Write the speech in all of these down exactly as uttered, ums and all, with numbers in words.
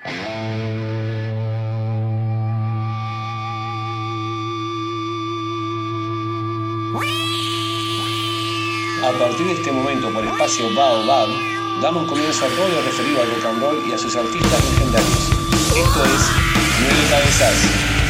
A partir de este momento, por espacio Baobab, damos comienzo a todo lo referido al rock and roll y a sus artistas legendarios. Esto es Nueve Cabezas.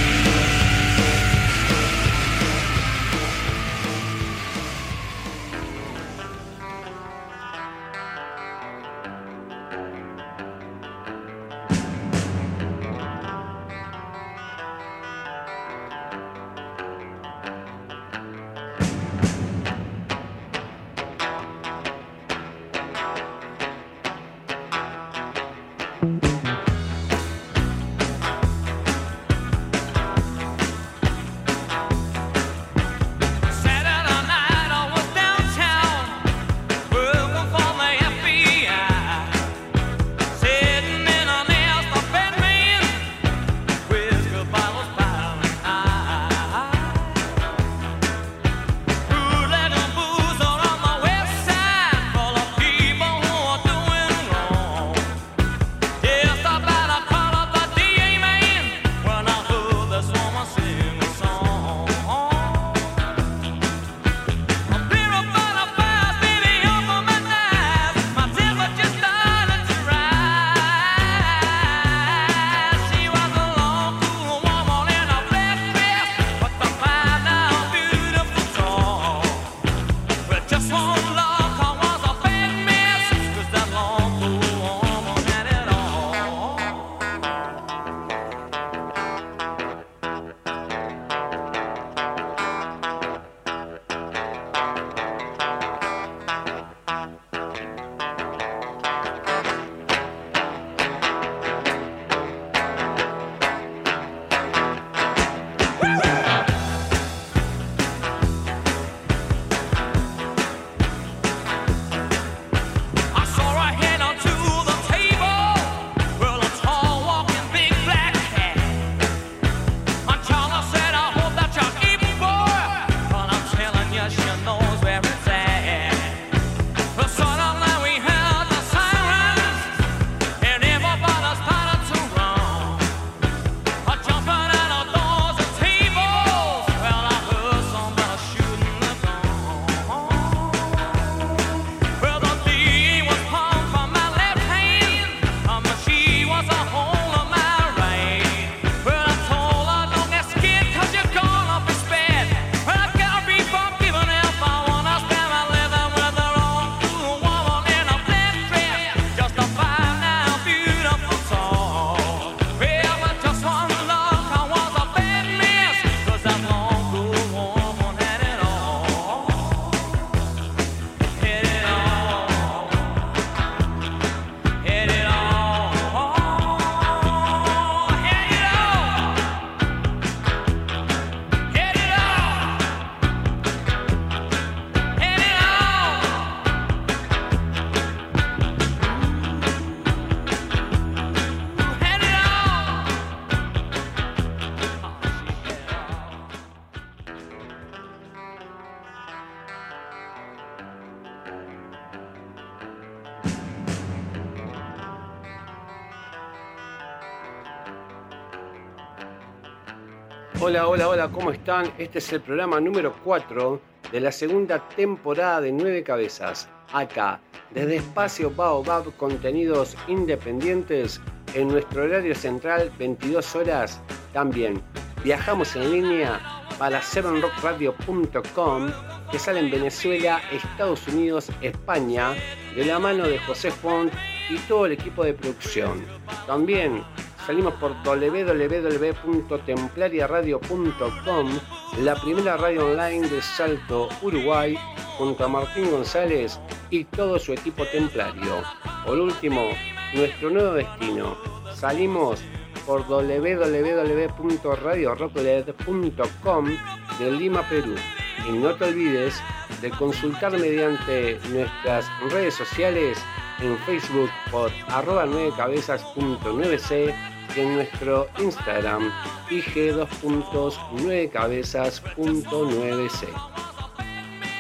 Hola, hola, hola, ¿cómo están? Este es el programa número cuatro de la segunda temporada de Nueve Cabezas. Acá, desde Espacio Baobab, contenidos independientes en nuestro horario central, veintidós horas. También viajamos en línea para seven rock radio punto com, que sale en Venezuela, Estados Unidos, España, de la mano de José Font y todo el equipo de producción. También salimos por doble u doble u doble u punto templaria radio punto com, la primera radio online de Salto, Uruguay, junto a Martín González y todo su equipo templario. Por último, nuestro nuevo destino. Salimos por doble u doble u doble u punto radio rocklet punto com de Lima, Perú. Y no te olvides de consultar mediante nuestras redes sociales en Facebook por arroba nueve cabezas punto nueve c y en nuestro Instagram I G dos puntos nueve cabezas punto nueve c.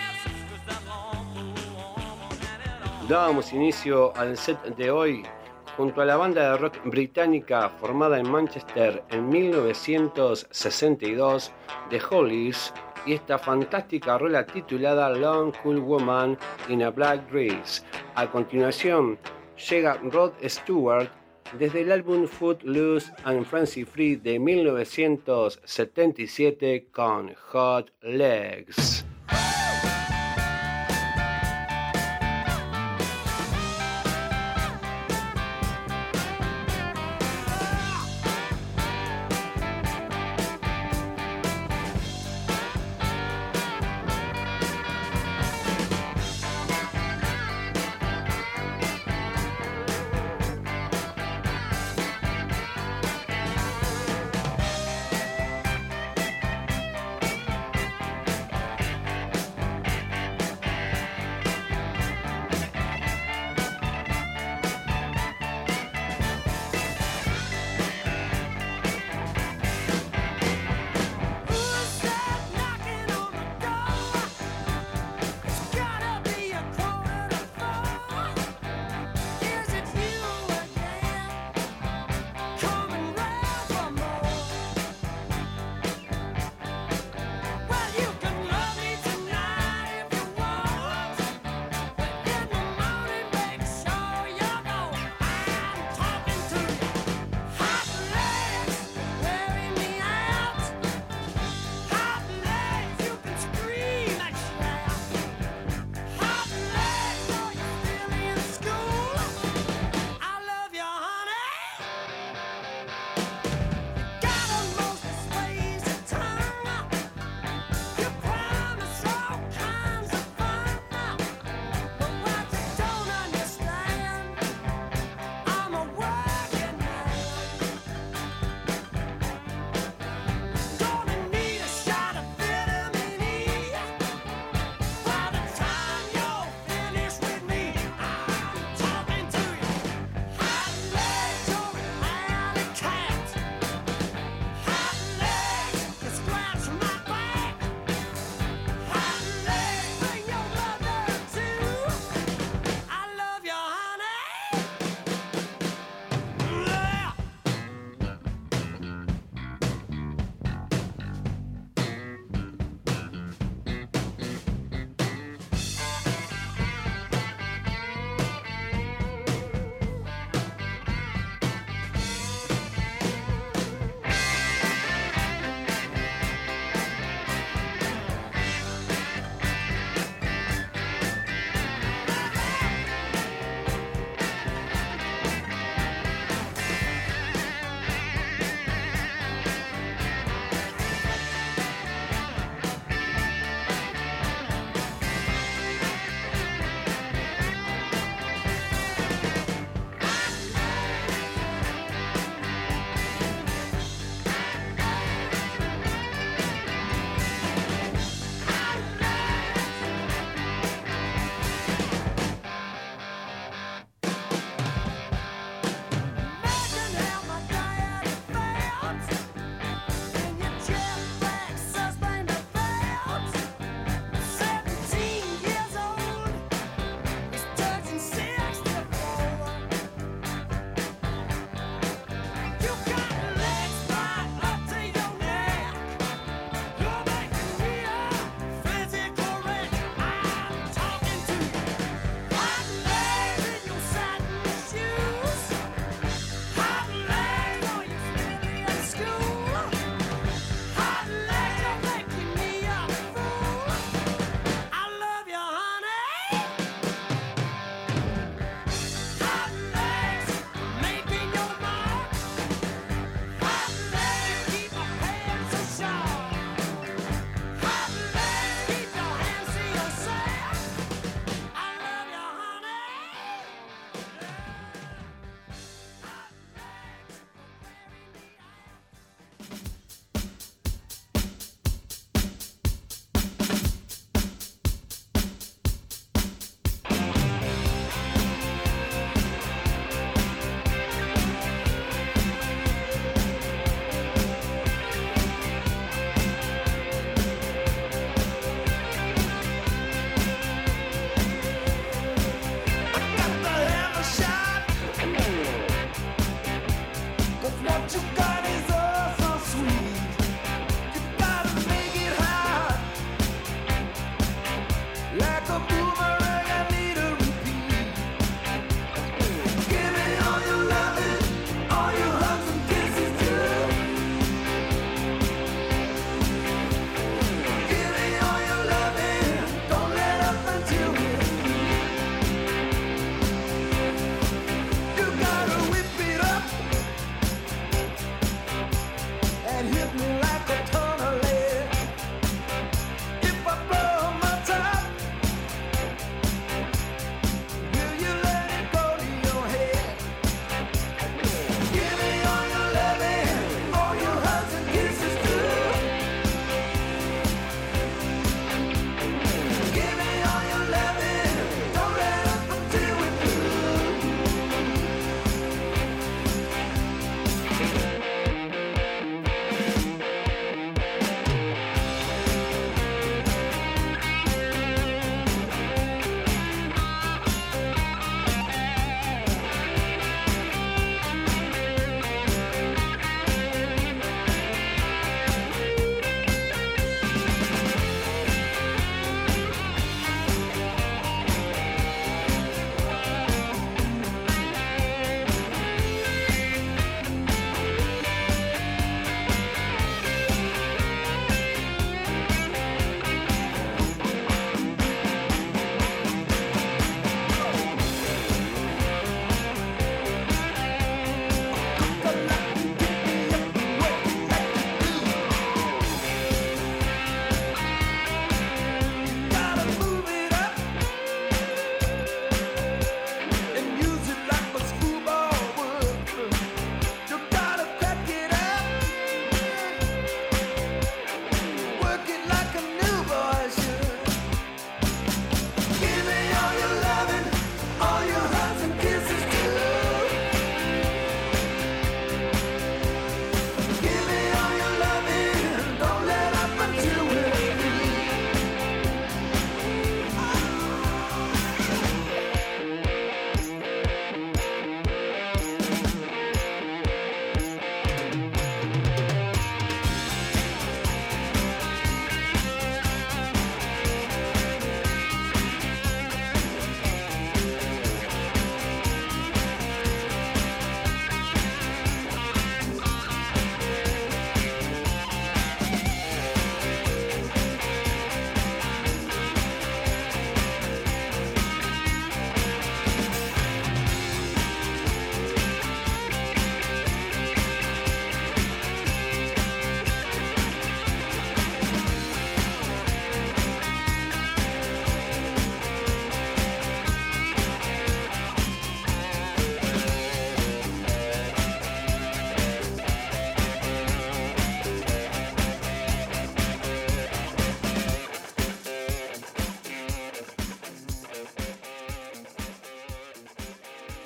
Dábamos inicio al set de hoy junto a la banda de rock británica formada en Manchester en mil novecientos sesenta y dos, The Hollies, y esta fantástica rola titulada Long Cool Woman in a Black Dress. A continuación llega Rod Stewart desde el álbum Footloose and Fancy Free de mil novecientos setenta y siete con Hot Legs.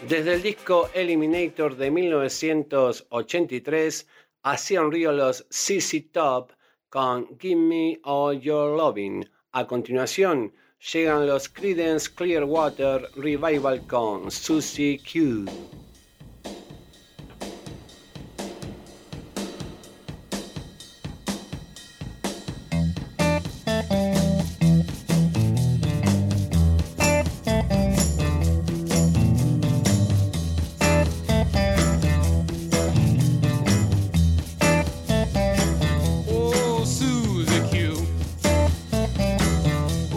Desde el disco Eliminator de mil novecientos ochenta y tres, hacían río los Z Z Top con Give Me All Your Lovin'. A continuación, llegan los Creedence Clearwater Revival con Susie Q.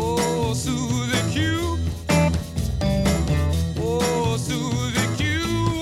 You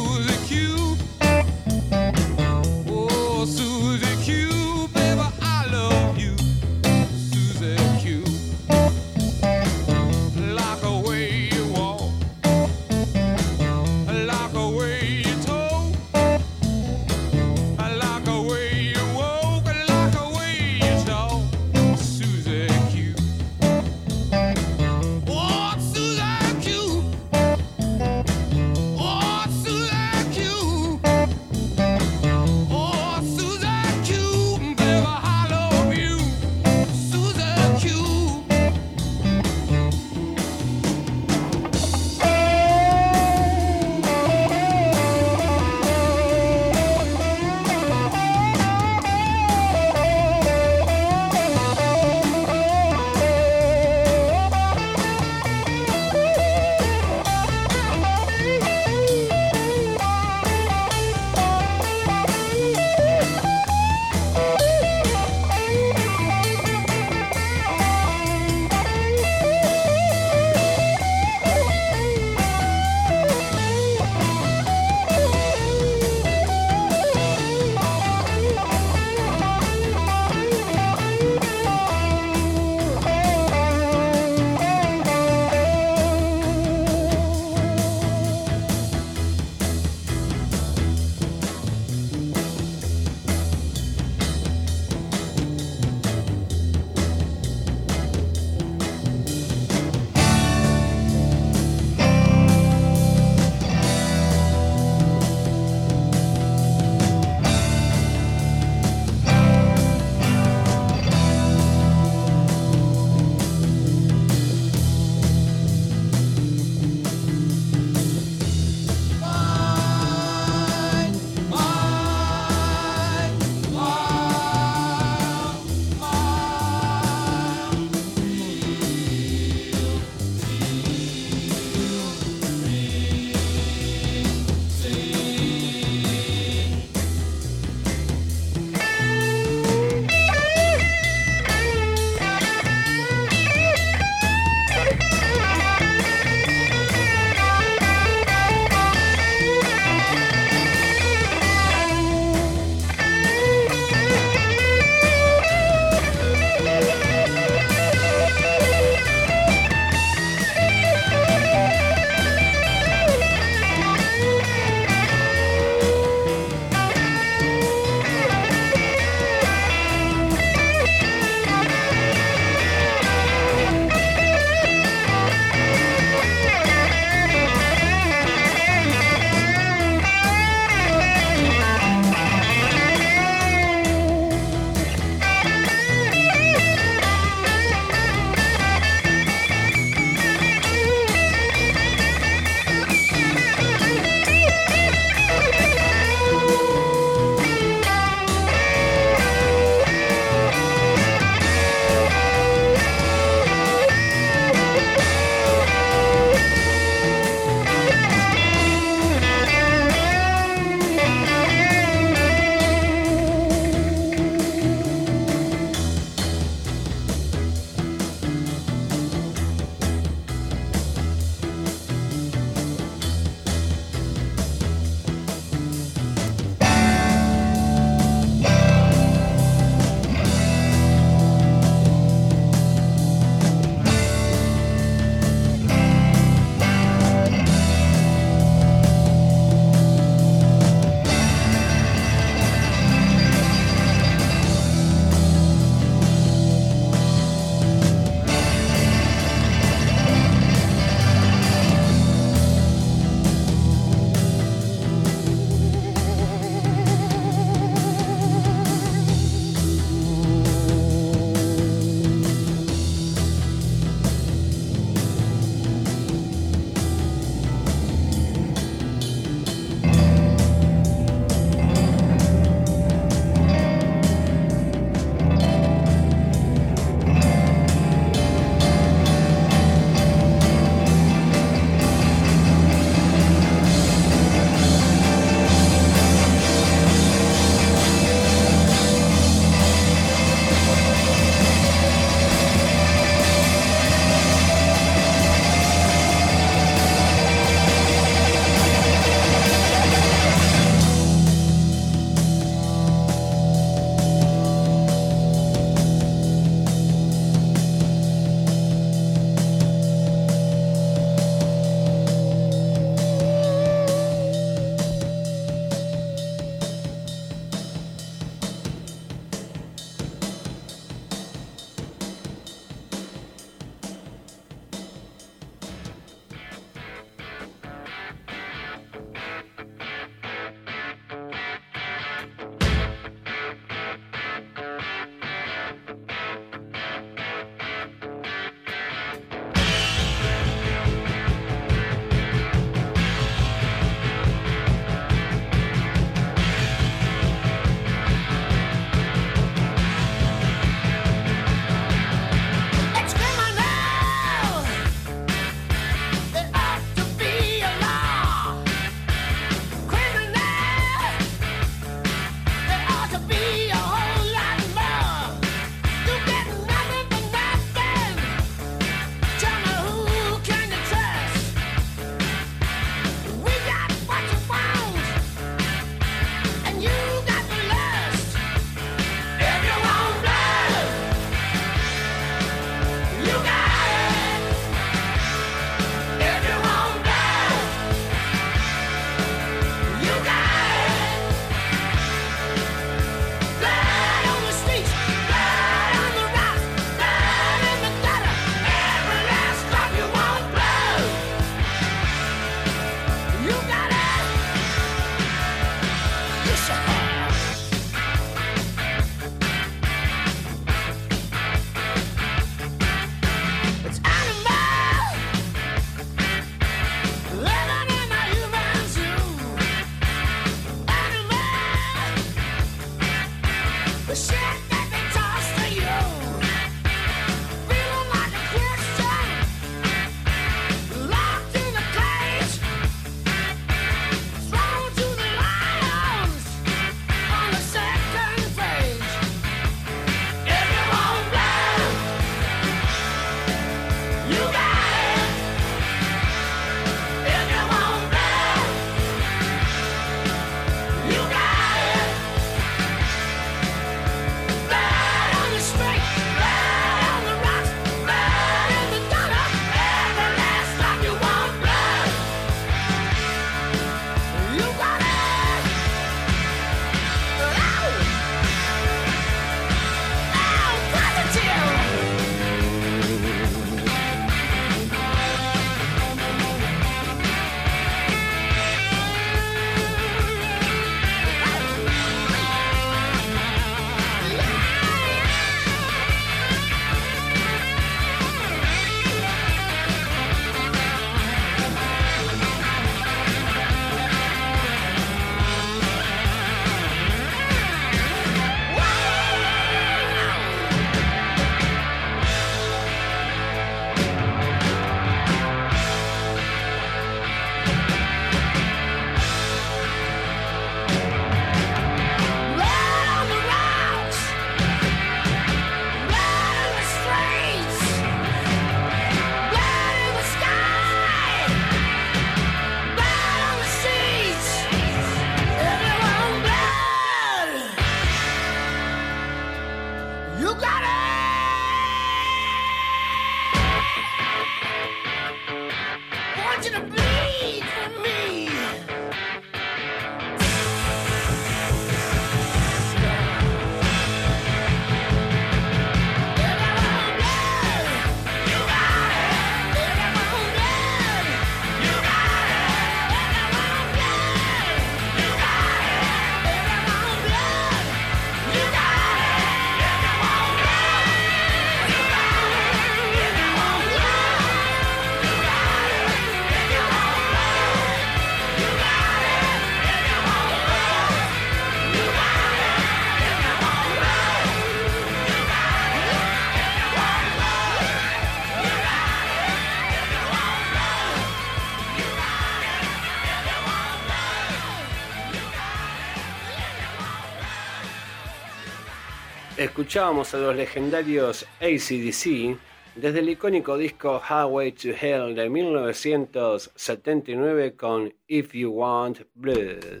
Escuchábamos a los legendarios A C D C desde el icónico disco Highway to Hell de mil novecientos setenta y nueve con If You Want Blood.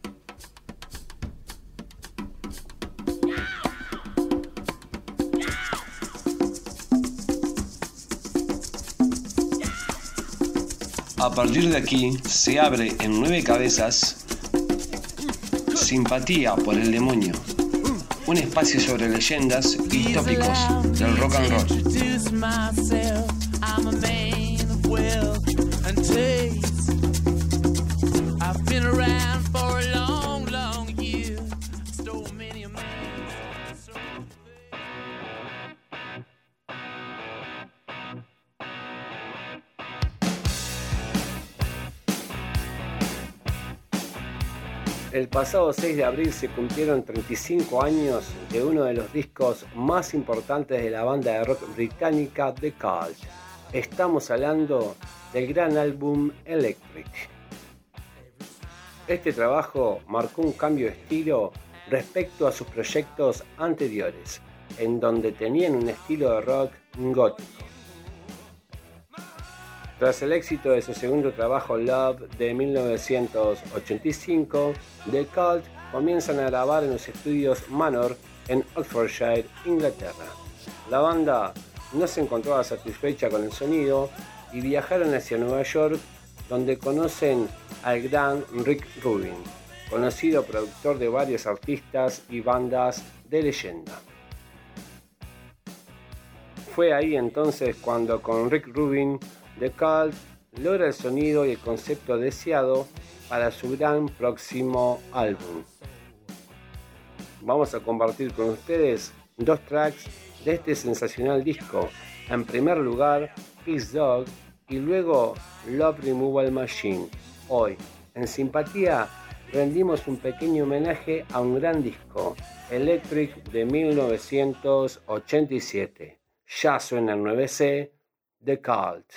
A partir de aquí se abre en nueve cabezas Simpatía por el Demonio, un espacio sobre leyendas y tópicos del rock and roll. El pasado seis de abril se cumplieron treinta y cinco años de uno de los discos más importantes de la banda de rock británica The Cult. Estamos hablando del gran álbum Electric. Este trabajo marcó un cambio de estilo respecto a sus proyectos anteriores, en donde tenían un estilo de rock gótico. Tras el éxito de su segundo trabajo Love de mil novecientos ochenta y cinco, The Cult comienzan a grabar en los estudios Manor en Oxfordshire, Inglaterra. La banda no se encontraba satisfecha con el sonido y viajaron hacia Nueva York, donde conocen al gran Rick Rubin, conocido productor de varios artistas y bandas de leyenda. Fue ahí entonces cuando con Rick Rubin The Cult logra el sonido y el concepto deseado para su gran próximo álbum. Vamos a compartir con ustedes dos tracks de este sensacional disco. En primer lugar, Peace Dog y luego Love Removal Machine. Hoy, en Simpatía, rendimos un pequeño homenaje a un gran disco, Electric de mil novecientos ochenta y siete. Ya suena el nueve C, The Cult.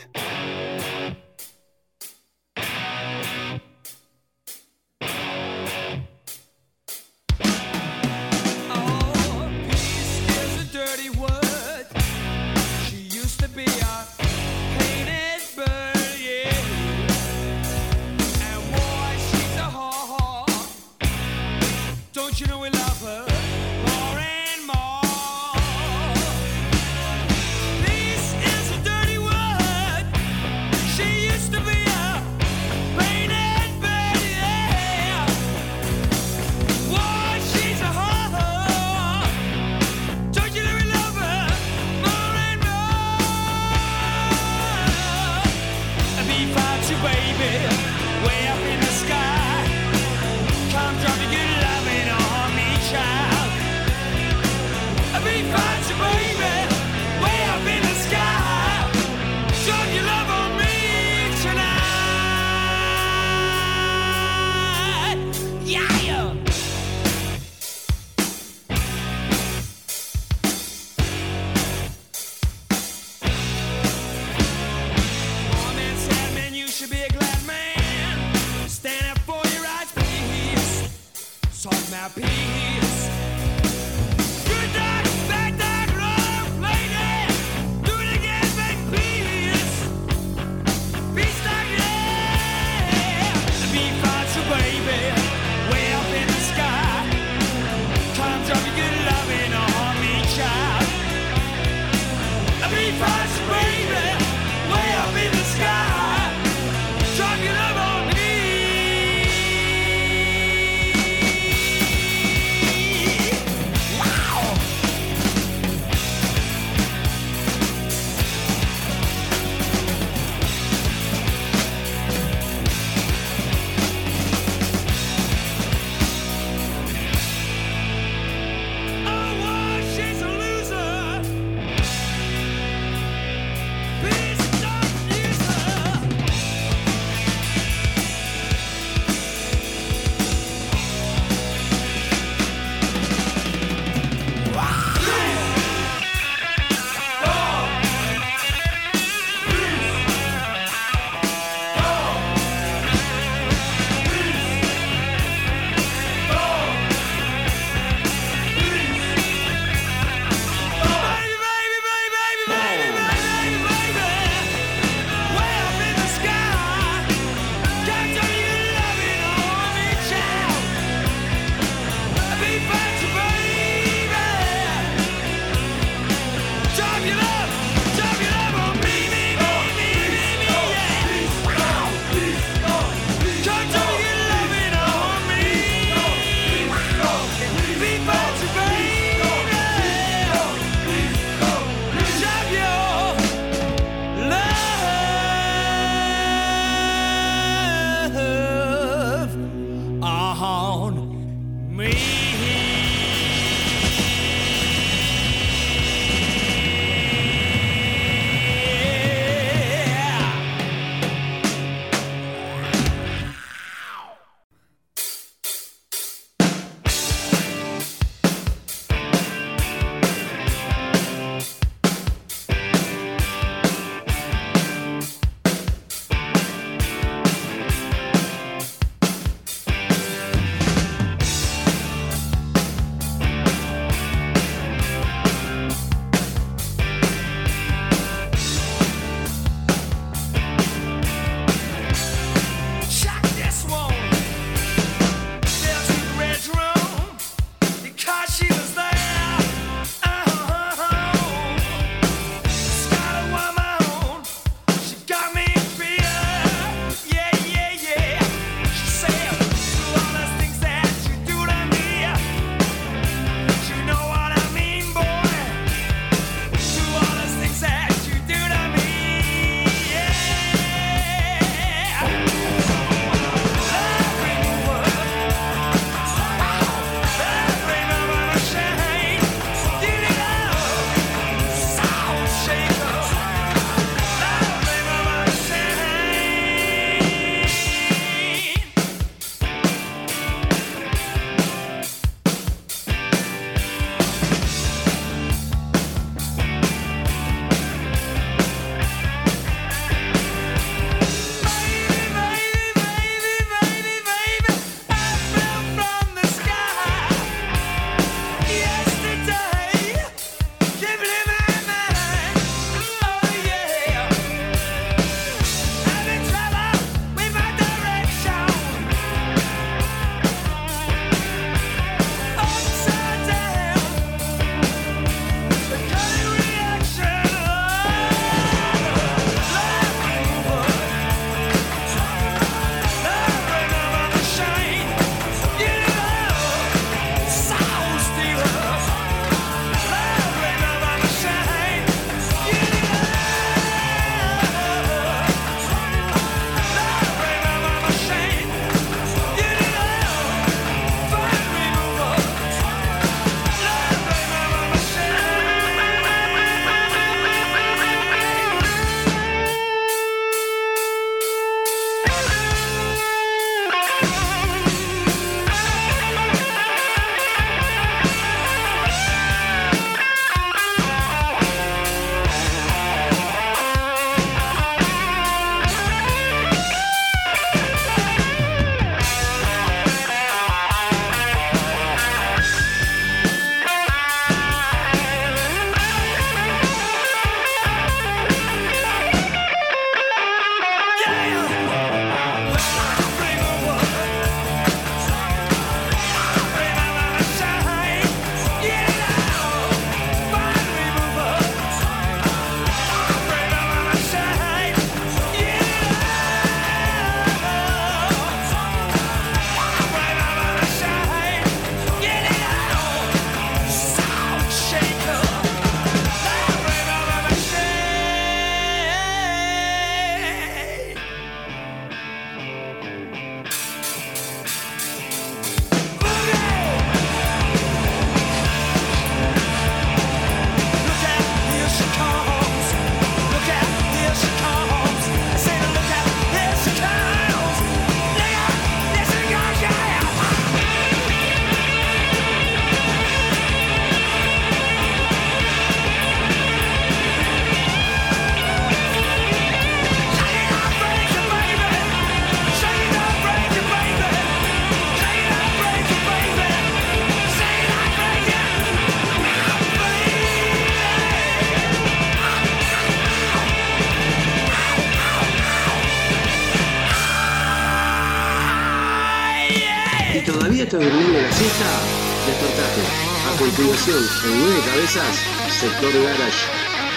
¿Y todavía estás durmiendo la siesta? Despertate. A continuación, en nueve cabezas, Sector Garage.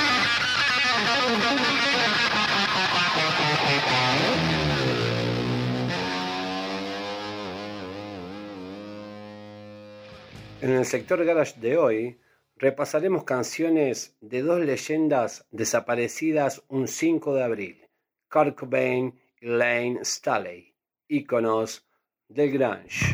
En el Sector Garage de hoy, repasaremos canciones de dos leyendas desaparecidas un cinco de abril, Kurt Cobain y Layne Staley, íconos del grunge.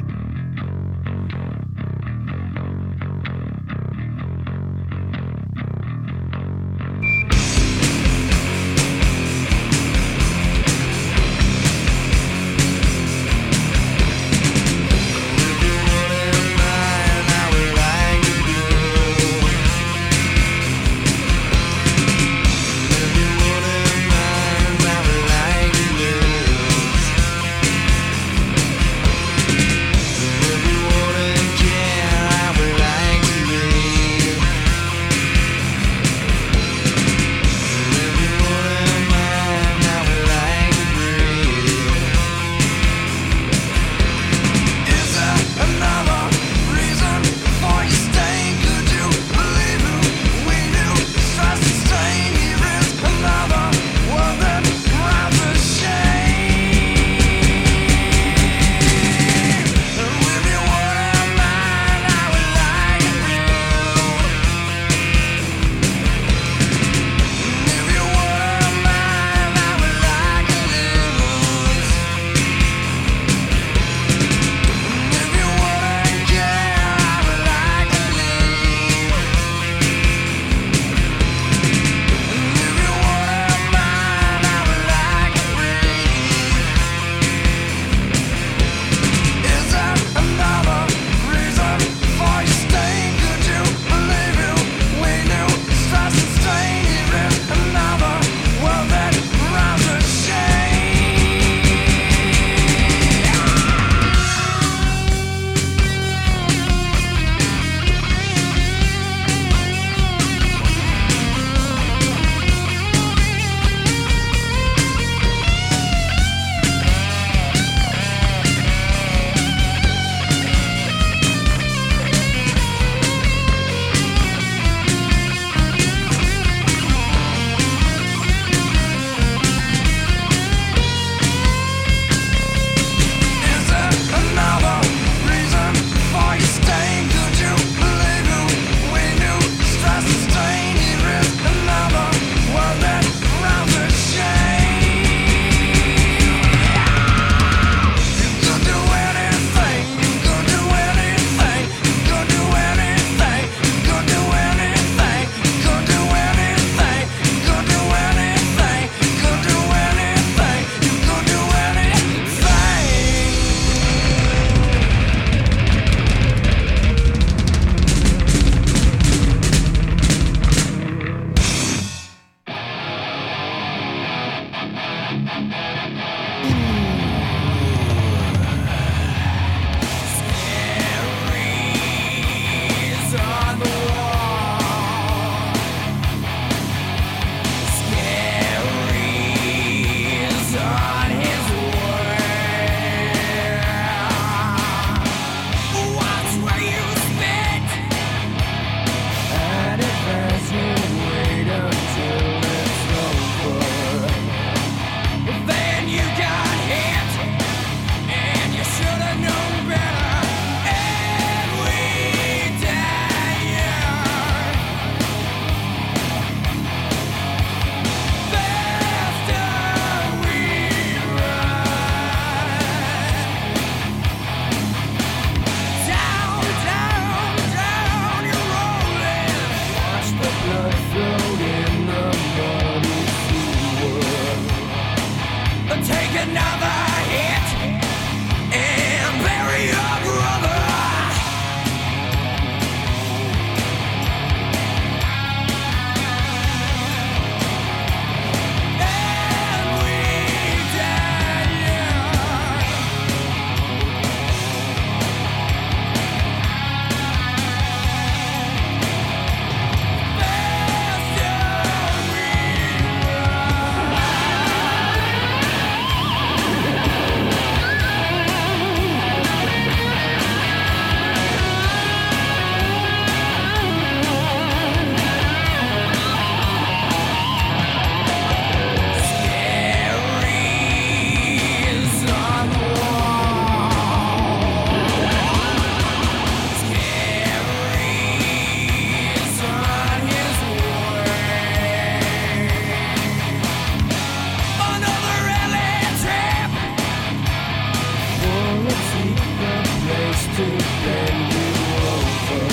to bend you over.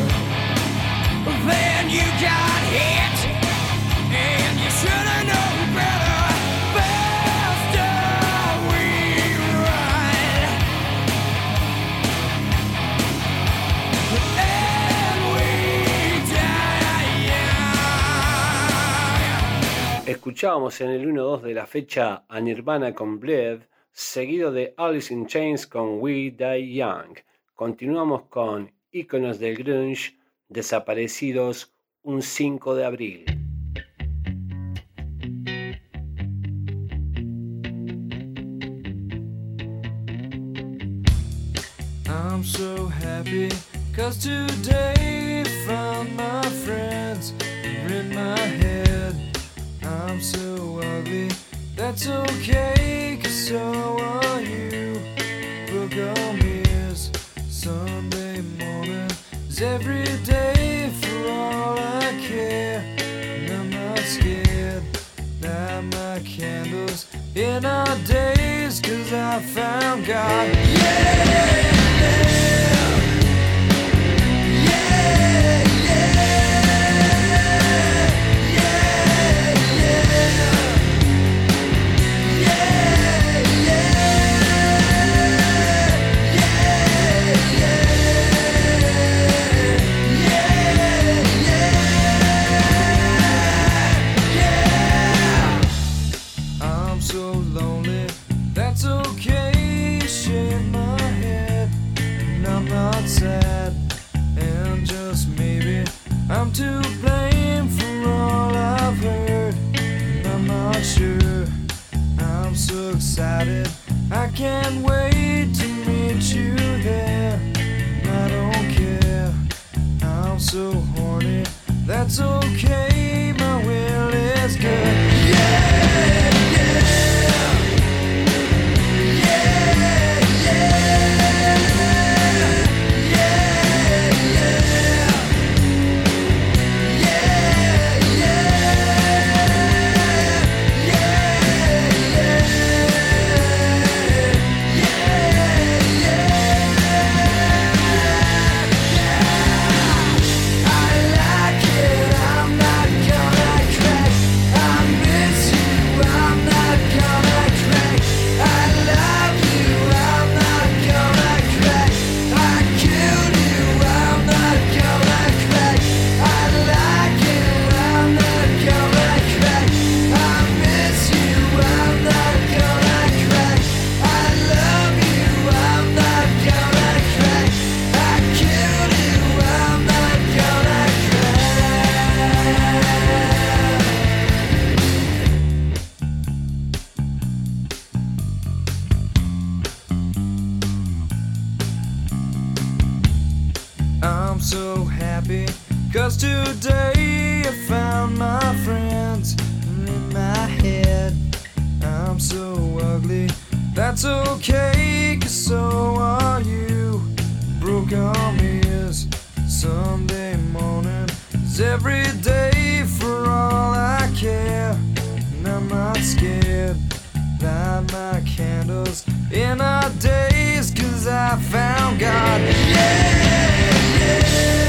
Then you got hit, and you should have known better. Faster we ride, and we die young. Escuchábamos en el uno dos de la fecha a Nirvana con Bleed, seguido de Alice in Chains con We Die Young. Continuamos con íconos del grunge desaparecidos un cinco de abril. I'm so happy, cause today found my friends are in my head. I'm so ugly, that's okay, cause so are you. Book on me is Sunday morning is every day for all I care. And I'm not scared, light my candles in our days, cause I found God. Yeah! Sad, and just maybe I'm to blame for all I've heard, and I'm not sure. I'm so excited, I can't wait to meet you there. And I don't care, I'm so horny, that's okay, my will is good. Yeah, yeah, yeah, yeah. Cause today I found my friends in my head. I'm so ugly, that's okay, cause so are you. Broke on me is Sunday morning is every day for all I care. And I'm not scared, light my candles in our days, cause I found God. Yeah, yeah.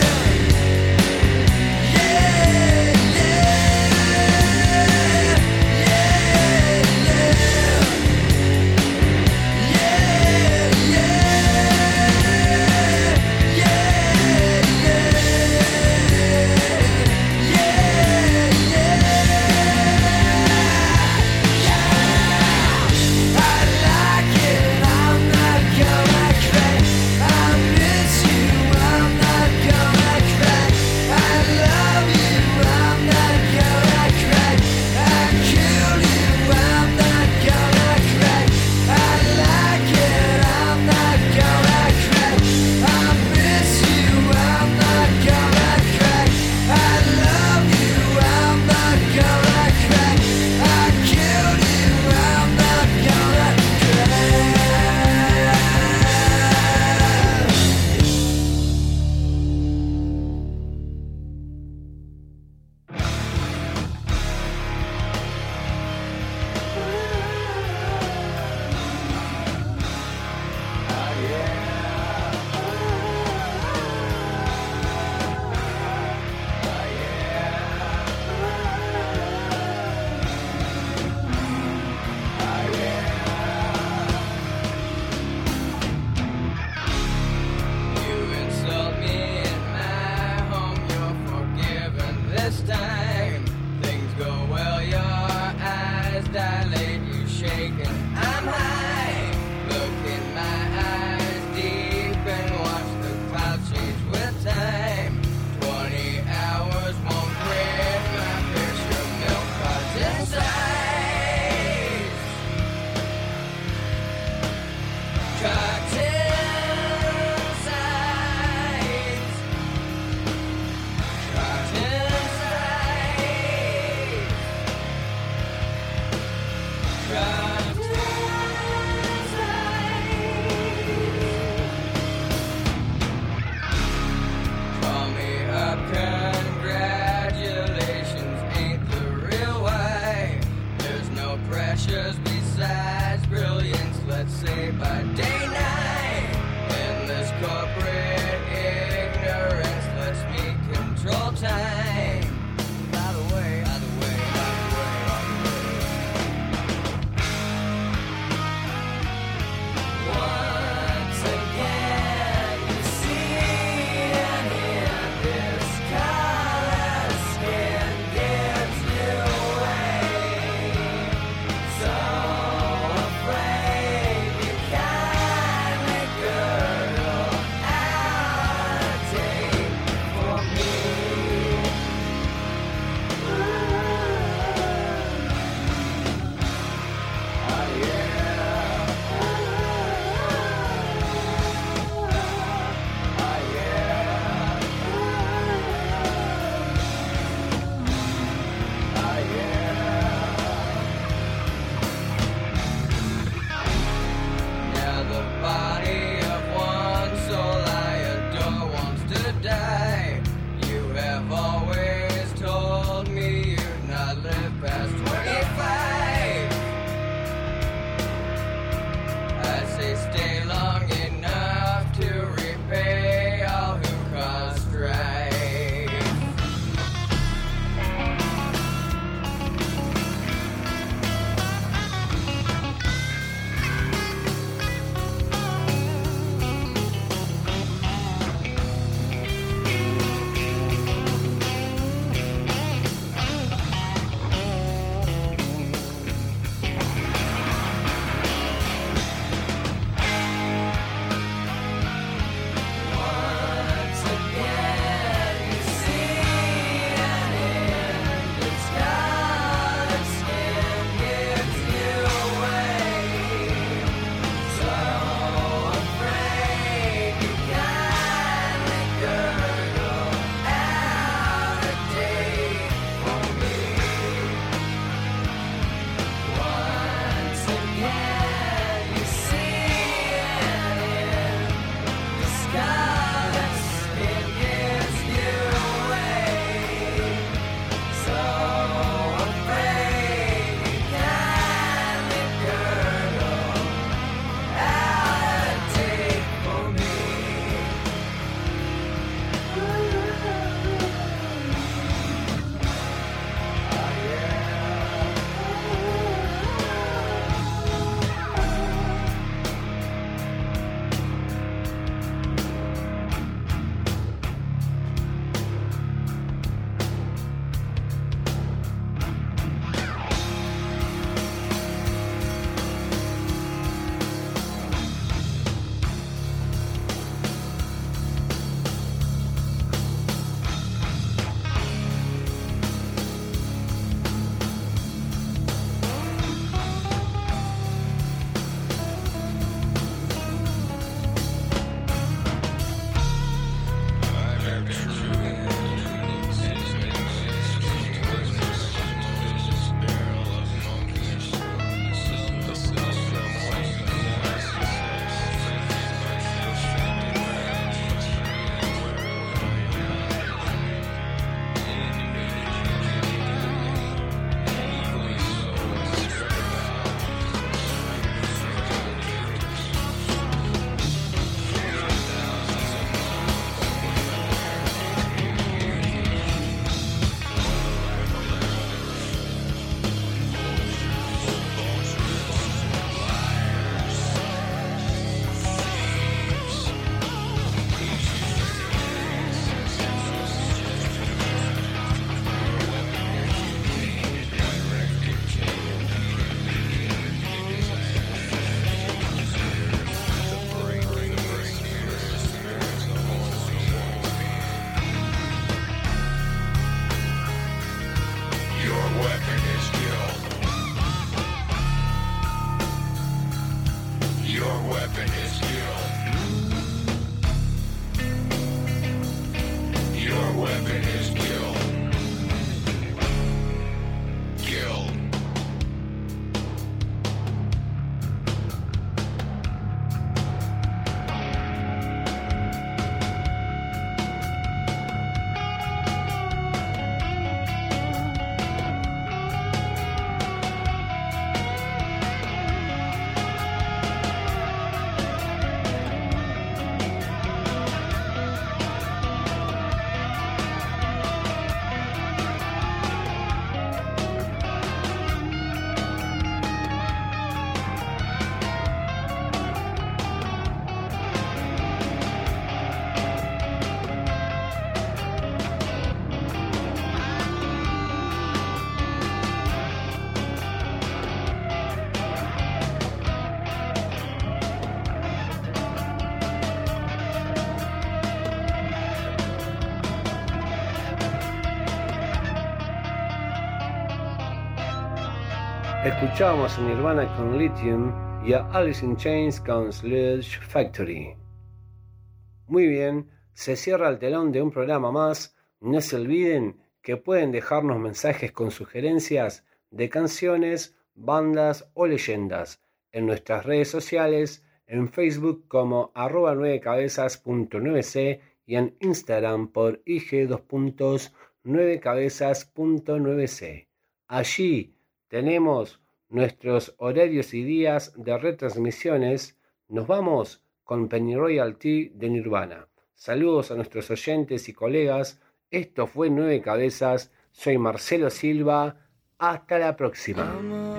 Escuchábamos a Nirvana con Lithium y a Alice in Chains con Sludge Factory. Muy bien, se cierra el telón de un programa más. No se olviden que pueden dejarnos mensajes con sugerencias de canciones, bandas o leyendas en nuestras redes sociales, en Facebook como arroba nueve cabezas punto nueve c y en Instagram por I G dos puntos nueve cabezas punto nueve c. Allí tenemos nuestros horarios y días de retransmisiones. Nos vamos con Penny Royalty de Nirvana. Saludos a nuestros oyentes y colegas. Esto fue Nueve Cabezas. Soy Marcelo Silva. Hasta la próxima.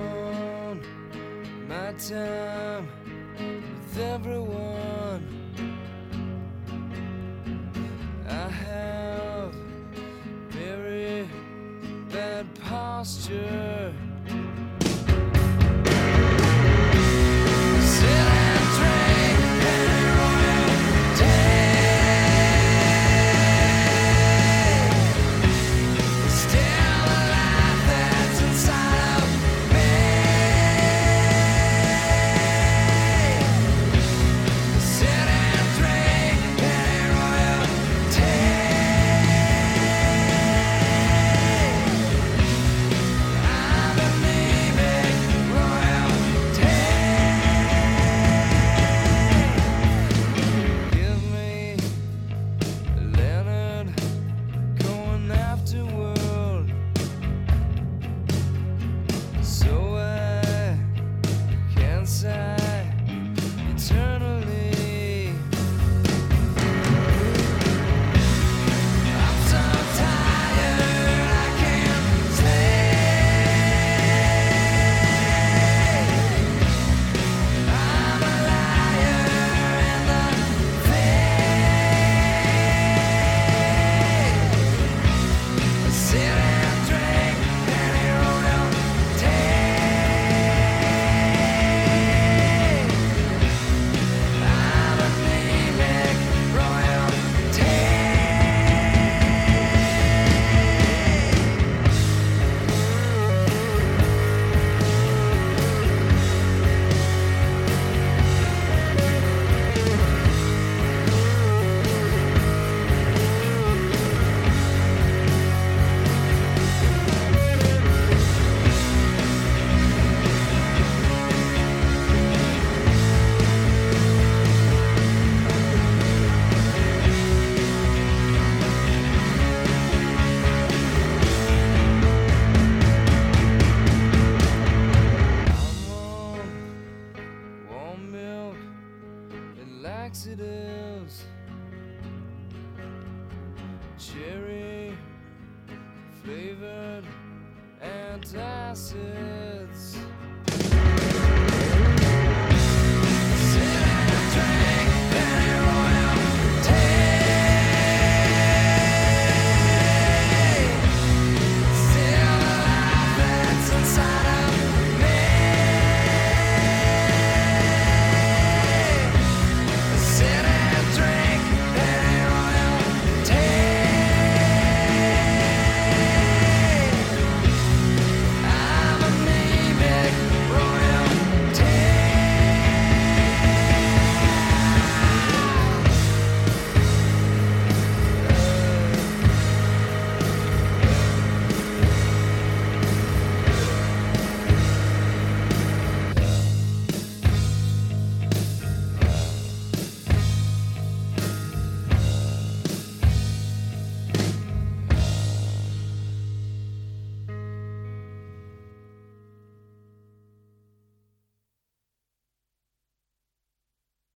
Posture. Laxatives, cherry flavored antacids.